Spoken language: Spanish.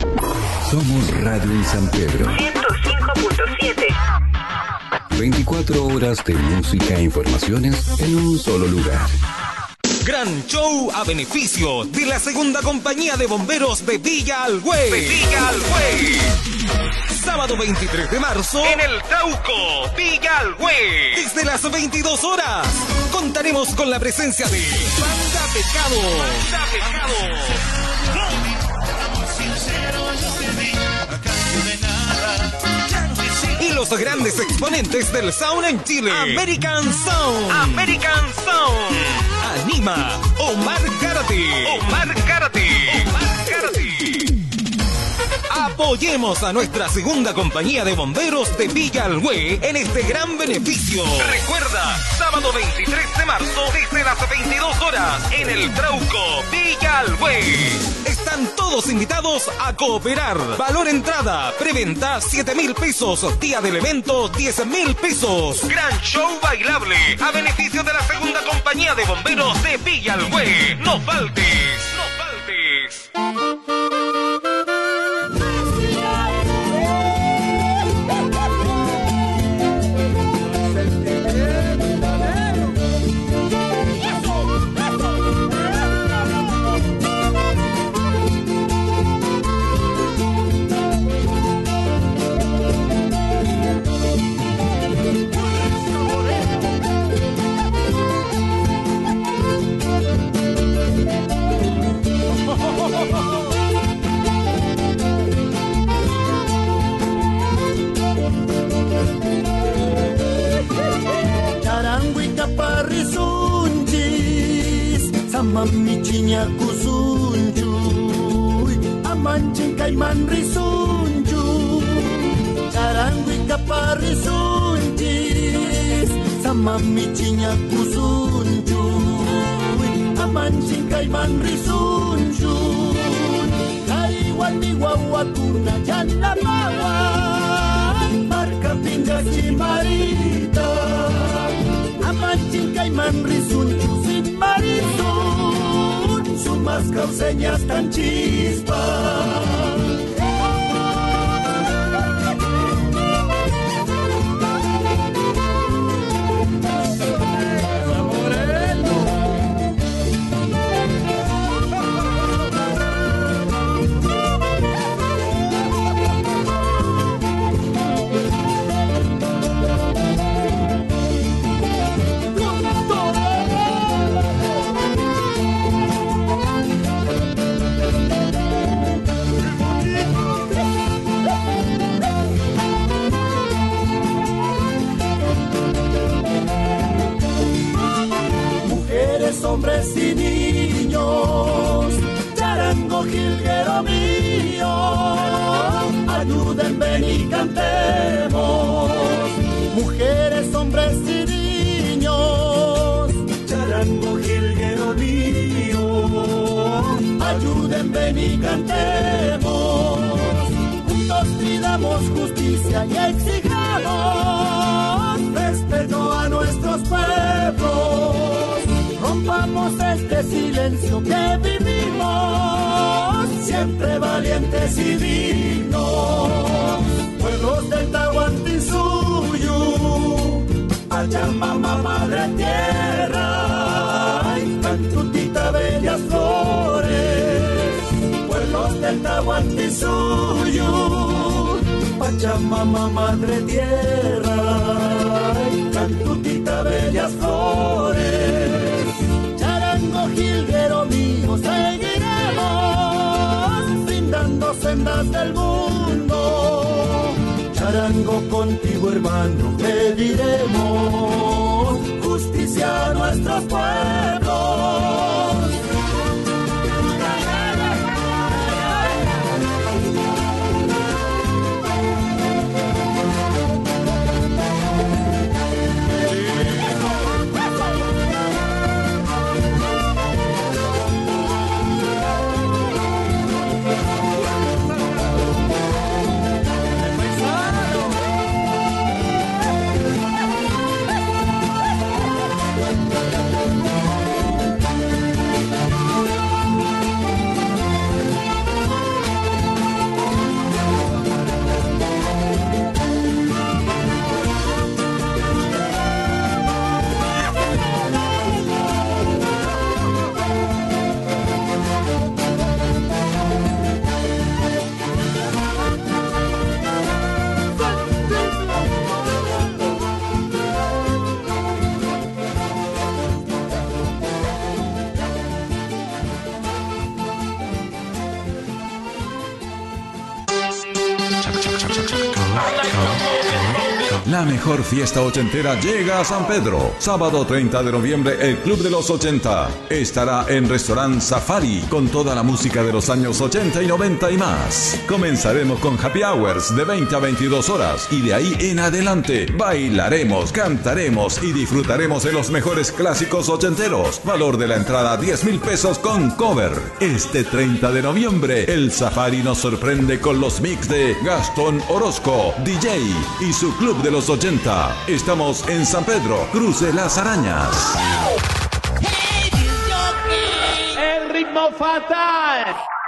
Somos Radio en San Pedro 105.7. 24 horas de música e informaciones en un solo lugar. Gran show a beneficio de la segunda compañía de bomberos de Villa Algüey. Sábado 23 de marzo en el Trauco, Villa Algüey. Desde las 22 horas contaremos con la presencia de Banda Pecado. Y los grandes exponentes del sound en Chile, American Sound. Anima Omar Karate. Apoyemos a nuestra segunda compañía de bomberos de Villa Algüey en este gran beneficio. Recuerda, sábado 23 de marzo desde las 22 horas en el Trauco, Villa Algüey. Están todos invitados a cooperar. Valor entrada, preventa 7.000 pesos, día del evento 10.000 pesos. Gran show bailable a beneficio de la segunda compañía de bomberos de Villa Algüey. No faltes. Mami cinya kusunjuy amancing kay man risunjuy carangwi kaparisunjis sama mi cinya kusunjuy amancing kay man risunjuy kaiwan mi wawatuna janna bawan marka pindah cimarita amancing kay man risunjuy sin marisun sumas causeñas tan chispas. Hombres y niños, charango jilguero mío, ayuden, ven y cantemos. Mujeres, hombres y niños, charango jilguero mío, ayuden, ven y cantemos. Juntos pidamos justicia y exijamos respeto a nuestros pueblos. Rompamos este silencio que vivimos, siempre valientes y dignos. Pueblos del Tahuantinsuyo, Pachamama, Madre Tierra, ay, Cantutita, bellas flores. Pueblos del Tahuantinsuyo, Pachamama, Madre Tierra, ay, Cantutita, bellas flores. Jilguero mío, seguiremos brindando sendas del mundo. Charango, contigo, hermano, pediremos justicia a nuestros pueblos. La mejor fiesta ochentera llega a San Pedro. Sábado 30 de noviembre, el Club de los 80 estará en Restaurant Safari con toda la música de los años 80 y 90 y más. Comenzaremos con happy hours de 20 a 22 horas y de ahí en adelante bailaremos, cantaremos y disfrutaremos de los mejores clásicos ochenteros. Valor de la entrada 10,000 pesos con cover. Este 30 de noviembre, el Safari nos sorprende con los mix de Gastón Orozco, DJ y su Club de los 80. Estamos en San Pedro, Cruce Las Arañas. El ritmo fatal.